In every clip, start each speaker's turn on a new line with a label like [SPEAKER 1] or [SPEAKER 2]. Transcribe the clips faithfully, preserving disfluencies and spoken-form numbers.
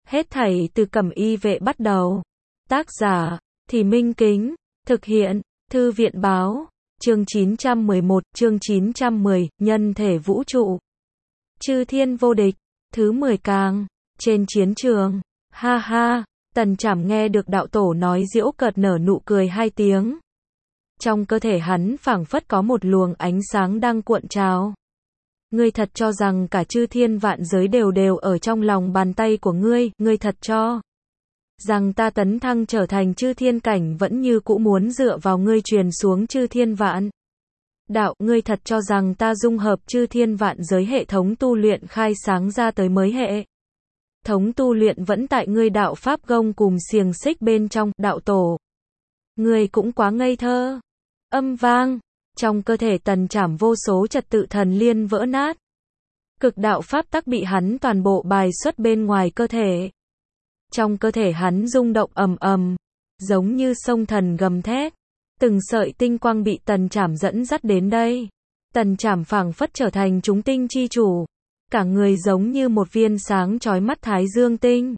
[SPEAKER 1] Hết thảy từ Cẩm Y Vệ bắt đầu. Tác giả, Thì Minh Kính. Thực hiện, Thư viện Báo. Chương chín trăm mười một, chương chín trăm mười, Nhân thể vũ trụ. Chư thiên vô địch. Thứ mười càng. Trên chiến trường. Ha ha. Tần Trảm nghe được đạo tổ nói giễu cợt nở nụ cười hai tiếng. Trong cơ thể hắn phảng phất có một luồng ánh sáng đang cuộn trào. Ngươi thật cho rằng cả chư thiên vạn giới đều đều ở trong lòng bàn tay của ngươi, ngươi thật cho rằng ta tấn thăng trở thành chư thiên cảnh vẫn như cũ muốn dựa vào ngươi truyền xuống chư thiên vạn đạo, ngươi thật cho rằng ta dung hợp chư thiên vạn giới hệ thống tu luyện khai sáng ra tới mới hệ thống tu luyện vẫn tại ngươi đạo pháp gông cùm xiềng xích bên trong, đạo tổ. Ngươi cũng quá ngây thơ. Âm vang, trong cơ thể Tần Trảm vô số trật tự thần liên vỡ nát. Cực đạo pháp tắc bị hắn toàn bộ bài xuất bên ngoài cơ thể. Trong cơ thể hắn rung động ầm ầm, giống như sông thần gầm thét. Từng sợi tinh quang bị Tần Trảm dẫn dắt đến đây. Tần Trảm phảng phất trở thành chúng tinh chi chủ. Cả người giống như một viên sáng chói mắt thái dương tinh.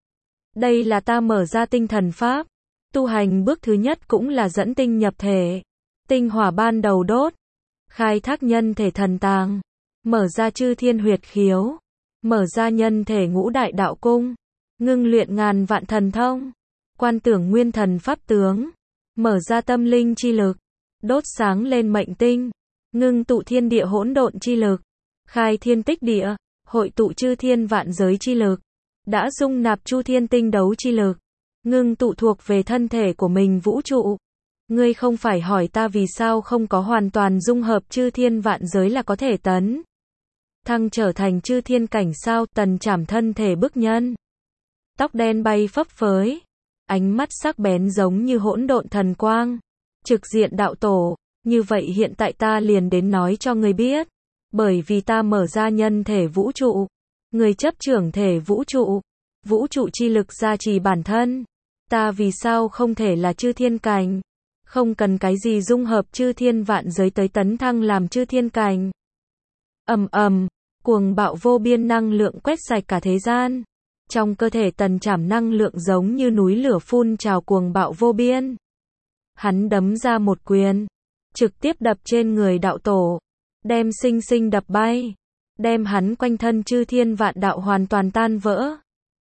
[SPEAKER 1] Đây là ta mở ra tinh thần pháp. Tu hành bước thứ nhất cũng là dẫn tinh nhập thể. Tinh hỏa ban đầu đốt. Khai thác nhân thể thần tàng. Mở ra chư thiên huyệt khiếu. Mở ra nhân thể ngũ đại đạo cung. Ngưng luyện ngàn vạn thần thông. Quan tưởng nguyên thần pháp tướng. Mở ra tâm linh chi lực. Đốt sáng lên mệnh tinh. Ngưng tụ thiên địa hỗn độn chi lực. Khai thiên tích địa. Hội tụ chư thiên vạn giới chi lực. Đã dung nạp chu thiên tinh đấu chi lực. Ngưng tụ thuộc về thân thể của mình vũ trụ. Ngươi không phải hỏi ta vì sao không có hoàn toàn dung hợp chư thiên vạn giới là có thể tấn thăng trở thành chư thiên cảnh sao? Tần Trảm thân thể bức nhân. Tóc đen bay phấp phới. Ánh mắt sắc bén giống như hỗn độn thần quang. Trực diện đạo tổ. Như vậy hiện tại ta liền đến nói cho ngươi biết. Bởi vì ta mở ra nhân thể vũ trụ. Ngươi chấp trưởng thể vũ trụ. Vũ trụ chi lực gia trì bản thân. Ta vì sao không thể là chư thiên cảnh? Không cần cái gì dung hợp chư thiên vạn giới tới tấn thăng làm chư thiên cảnh. Ầm ầm, cuồng bạo vô biên năng lượng quét sạch cả thế gian. Trong cơ thể Tần Trảm năng lượng giống như núi lửa phun trào cuồng bạo vô biên. Hắn đấm ra một quyền, trực tiếp đập trên người đạo tổ, đem sinh sinh đập bay, đem hắn quanh thân chư thiên vạn đạo hoàn toàn tan vỡ.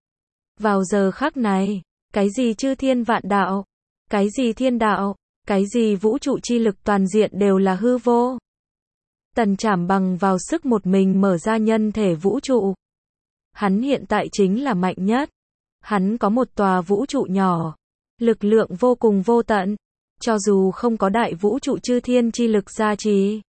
[SPEAKER 1] Vào giờ khắc này, cái gì chư thiên vạn đạo, cái gì thiên đạo, cái gì vũ trụ chi lực toàn diện đều là hư vô. Tần Trảm bằng vào sức một mình mở ra nhân thể vũ trụ. Hắn hiện tại chính là mạnh nhất. Hắn có một tòa vũ trụ nhỏ. Lực lượng vô cùng vô tận. Cho dù không có đại vũ trụ chư thiên chi lực gia trì.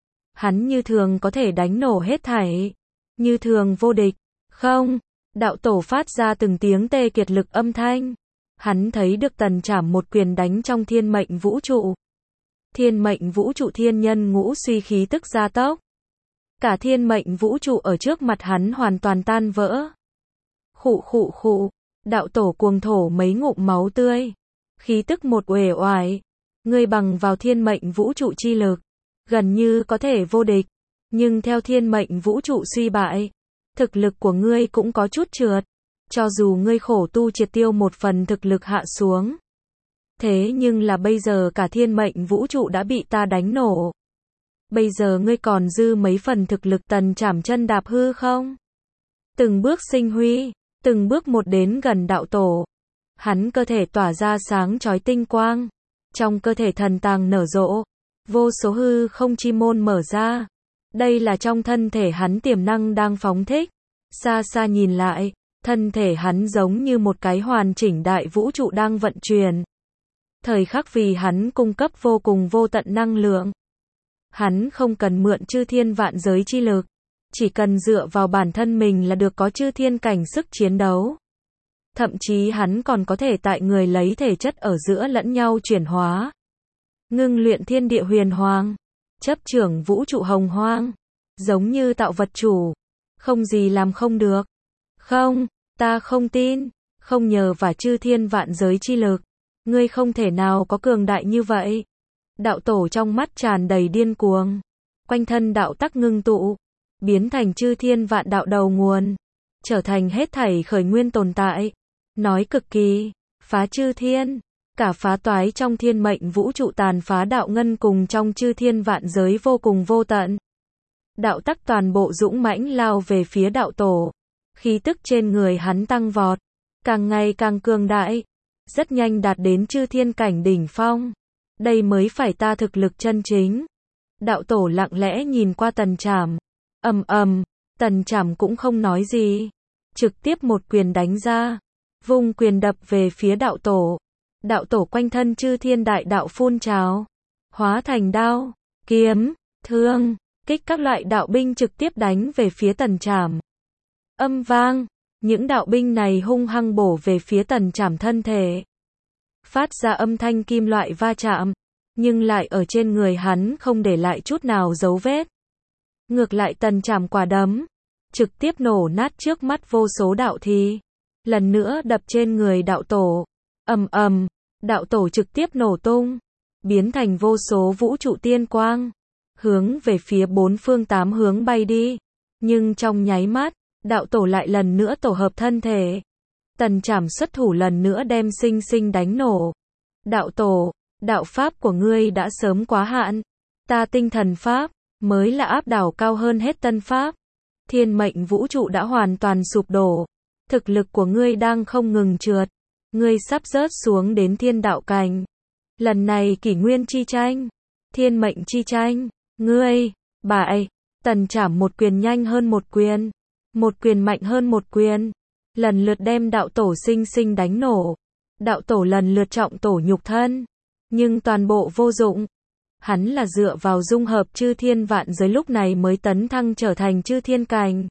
[SPEAKER 1] Hắn như thường có thể đánh nổ hết thảy. Như thường vô địch. Không. Đạo tổ phát ra từng tiếng tê kiệt lực âm thanh. Hắn thấy được Tần Trảm một quyền đánh trong thiên mệnh vũ trụ. Thiên mệnh vũ trụ thiên nhân ngũ suy khí tức gia tốc. Cả thiên mệnh vũ trụ ở trước mặt hắn hoàn toàn tan vỡ. Khụ khụ khụ, đạo tổ cuồng thổ mấy ngụm máu tươi. Khí tức một uể oải. Ngươi bằng vào thiên mệnh vũ trụ chi lực. Gần như có thể vô địch. Nhưng theo thiên mệnh vũ trụ suy bại. Thực lực của ngươi cũng có chút trượt. Cho dù ngươi khổ tu triệt tiêu một phần thực lực hạ xuống. Thế nhưng là bây giờ cả thiên mệnh vũ trụ đã bị ta đánh nổ. Bây giờ ngươi còn dư mấy phần thực lực. Tần Trảm chân đạp hư không? Từng bước sinh huy, từng bước một đến gần đạo tổ. Hắn cơ thể tỏa ra sáng chói tinh quang. Trong cơ thể thần tàng nở rộ. Vô số hư không chi môn mở ra. Đây là trong thân thể hắn tiềm năng đang phóng thích. Xa xa nhìn lại. Thân thể hắn giống như một cái hoàn chỉnh đại vũ trụ đang vận chuyển. Thời khắc vì hắn cung cấp vô cùng vô tận năng lượng. Hắn không cần mượn chư thiên vạn giới chi lực. Chỉ cần dựa vào bản thân mình là được có chư thiên cảnh sức chiến đấu. Thậm chí hắn còn có thể tại người lấy thể chất ở giữa lẫn nhau chuyển hóa. Ngưng luyện thiên địa huyền hoàng. Chấp trưởng vũ trụ hồng hoang. Giống như tạo vật chủ. Không gì làm không được. Không, ta không tin. Không nhờ vào chư thiên vạn giới chi lực. Ngươi không thể nào có cường đại như vậy. Đạo tổ trong mắt tràn đầy điên cuồng. Quanh thân đạo tắc ngưng tụ. Biến thành chư thiên vạn đạo đầu nguồn. trở thành hết thảy khởi nguyên tồn tại. Nói cực kỳ, phá chư thiên, cả phá toái trong thiên mệnh vũ trụ tàn phá đạo ngân cùng trong chư thiên vạn giới vô cùng vô tận. Đạo tắc toàn bộ dũng mãnh lao về phía đạo tổ. Khí tức trên người hắn tăng vọt, càng ngày càng cường đại, rất nhanh đạt đến chư thiên cảnh đỉnh phong. Đây mới phải ta thực lực chân chính. Đạo tổ lặng lẽ nhìn qua Tần Trảm. Ầm ầm, Tần Trảm cũng không nói gì, trực tiếp một quyền đánh ra, vung quyền đập về phía đạo tổ. Đạo tổ quanh thân chư thiên đại đạo phun trào, hóa thành đao, kiếm, thương, kích các loại đạo binh trực tiếp đánh về phía Tần Trảm. Âm vang, những đạo binh này hung hăng bổ về phía Tần Trảm thân thể, phát ra âm thanh kim loại va chạm, nhưng lại ở trên người hắn không để lại chút nào dấu vết. Ngược lại Tần Trảm quả đấm, trực tiếp nổ nát trước mắt vô số đạo thi, lần nữa đập trên người đạo tổ. Ầm ầm, đạo tổ trực tiếp nổ tung, biến thành vô số vũ trụ tiên quang, hướng về phía bốn phương tám hướng bay đi. Nhưng trong nháy mắt, đạo tổ lại lần nữa tổ hợp thân thể. Tần Trảm xuất thủ lần nữa đem sinh sinh đánh nổ. Đạo tổ, đạo pháp của ngươi đã sớm quá hạn. Ta tinh thần pháp, mới là áp đảo cao hơn hết tân pháp. Thiên mệnh vũ trụ đã hoàn toàn sụp đổ. Thực lực của ngươi đang không ngừng trượt. Ngươi sắp rớt xuống đến thiên đạo cảnh. Lần này kỷ nguyên chi tranh, thiên mệnh chi tranh, ngươi, bại. Tần Trảm một quyền nhanh hơn một quyền, một quyền mạnh hơn một quyền, lần lượt đem đạo tổ sinh sinh đánh nổ. Đạo tổ lần lượt trọng tổ nhục thân, nhưng toàn bộ vô dụng. Hắn là dựa vào dung hợp chư thiên vạn giới lúc này mới tấn thăng trở thành chư thiên cảnh.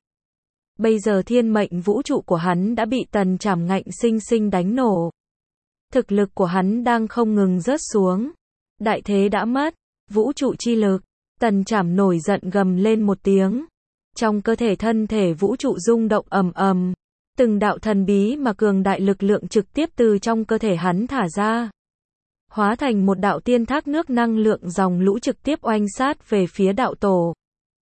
[SPEAKER 1] Bây giờ thiên mệnh vũ trụ của hắn đã bị Tần Trảm ngạnh sinh sinh đánh nổ. Thực lực của hắn đang không ngừng rớt xuống. Đại thế đã mất, vũ trụ chi lực. Tần Trảm nổi giận gầm lên một tiếng. Trong cơ thể thân thể vũ trụ rung động ầm ầm. Từng đạo thần bí mà cường đại lực lượng trực tiếp từ trong cơ thể hắn thả ra. Hóa thành một đạo tiên thác nước năng lượng dòng lũ trực tiếp oanh sát về phía đạo tổ.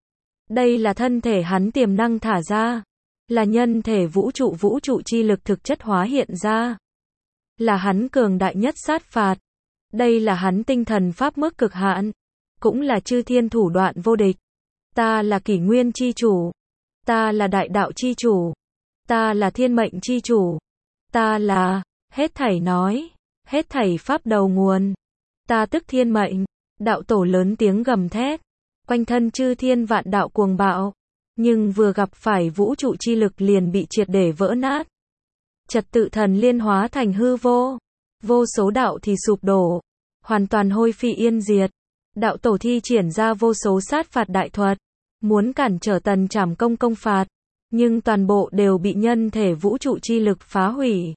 [SPEAKER 1] Đây là thân thể hắn tiềm năng thả ra. Là nhân thể vũ trụ vũ trụ chi lực thực chất hóa hiện ra. Là hắn cường đại nhất sát phạt. Đây là hắn tinh thần pháp mức cực hạn. Cũng là chư thiên thủ đoạn vô địch. Ta là kỷ nguyên chi chủ. Ta là đại đạo chi chủ. Ta là thiên mệnh chi chủ. Ta là, hết thảy nói, hết thảy pháp đầu nguồn. Ta tức thiên mệnh. Đạo tổ lớn tiếng gầm thét. Quanh thân chư thiên vạn đạo cuồng bạo. Nhưng vừa gặp phải vũ trụ chi lực liền bị triệt để vỡ nát. Trật tự thần liên hóa thành hư vô. Vô số đạo thì sụp đổ. Hoàn toàn hôi phi yên diệt. Đạo tổ thi triển ra vô số sát phạt đại thuật. Muốn cản trở Tần Trảm công công phạt. Nhưng toàn bộ đều bị nhân thể vũ trụ chi lực phá hủy.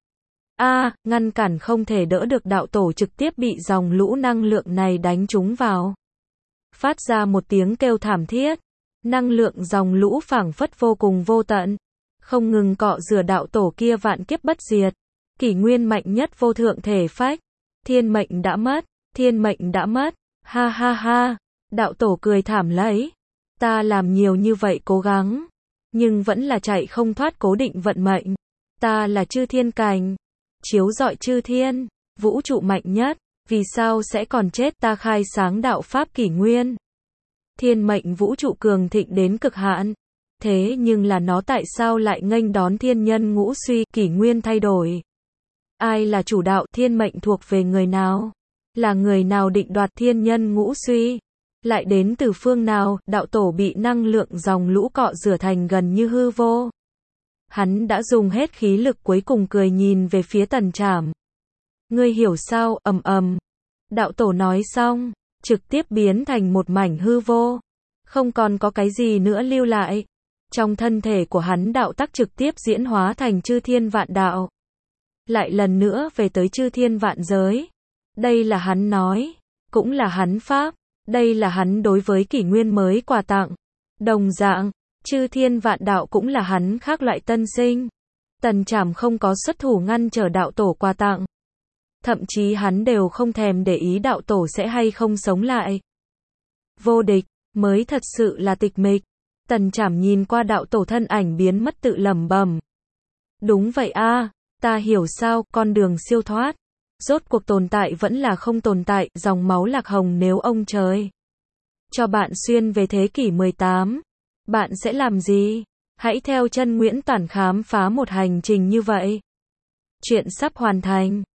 [SPEAKER 1] A, à, ngăn cản không thể đỡ được đạo tổ trực tiếp bị dòng lũ năng lượng này đánh trúng vào. Phát ra một tiếng kêu thảm thiết. Năng lượng dòng lũ phảng phất vô cùng vô tận. Không ngừng cọ rửa đạo tổ kia vạn kiếp bất diệt. Kỷ nguyên mạnh nhất vô thượng thể phách. Thiên mệnh đã mất, thiên mệnh đã mất. Ha ha ha. Đạo tổ cười thảm lấy. Ta làm nhiều như vậy cố gắng. Nhưng vẫn là chạy không thoát cố định vận mệnh. Ta là chư thiên cảnh. Chiếu rọi chư thiên. Vũ trụ mạnh nhất. Vì sao sẽ còn chết? Ta khai sáng đạo pháp kỷ nguyên. Thiên mệnh vũ trụ cường thịnh đến cực hạn. Thế nhưng là nó tại sao lại nghênh đón thiên nhân ngũ suy, kỷ nguyên thay đổi? Ai là chủ đạo? Thiên mệnh thuộc về người nào? Là người nào định đoạt thiên nhân ngũ suy? Lại đến từ phương nào? Đạo tổ bị năng lượng dòng lũ cọ rửa thành gần như hư vô. Hắn đã dùng hết khí lực cuối cùng cười nhìn về phía Tần Trảm. Ngươi hiểu sao? Ầm ầm. Đạo tổ nói xong, trực tiếp biến thành một mảnh hư vô. Không còn có cái gì nữa lưu lại. Trong thân thể của hắn đạo tắc trực tiếp diễn hóa thành chư thiên vạn đạo. Lại lần nữa về tới chư thiên vạn giới. Đây là hắn nói. Cũng là hắn pháp. Đây là hắn đối với kỷ nguyên mới quà tặng. Đồng dạng, chư thiên vạn đạo cũng là hắn khác loại tân sinh. Tần Trảm không có xuất thủ ngăn trở đạo tổ quà tặng. Thậm chí hắn đều không thèm để ý đạo tổ sẽ hay không sống lại. Vô địch, mới thật sự là tịch mịch. Tần Trảm nhìn qua đạo tổ thân ảnh biến mất tự lẩm bẩm. Đúng vậy a, ta hiểu sao, con đường siêu thoát. Rốt cuộc tồn tại vẫn là không tồn tại, dòng máu lạc hồng nếu ông trời cho bạn xuyên về thế kỷ mười tám, bạn sẽ làm gì? Hãy theo chân Nguyễn Toản khám phá một hành trình như vậy. Chuyện sắp hoàn thành.